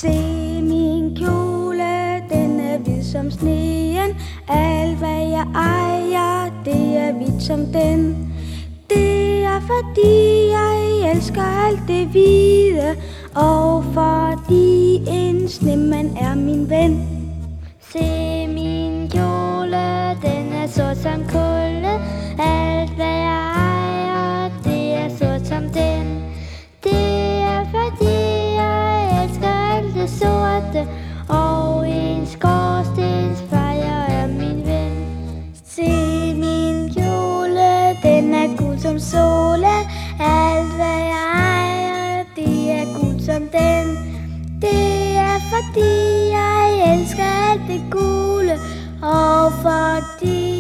Se min kjole, den er hvid som sneen. Alt hvad jeg ejer, det er hvidt som den. Det er fordi jeg elsker alt det hvide, og fordi en snemand er min ven. Se min kjole, den er sort som kulde. Alt hvad jeg ejer, det er sort som den. Det er fordi jeg elsker alt det sorte, og en skorstensfejer er min ven. Se min kjole, den er gul som solen. Alt hvad jeg ejer, det er gul som den. Det er fordi jeg elsker alt det gule, og fordi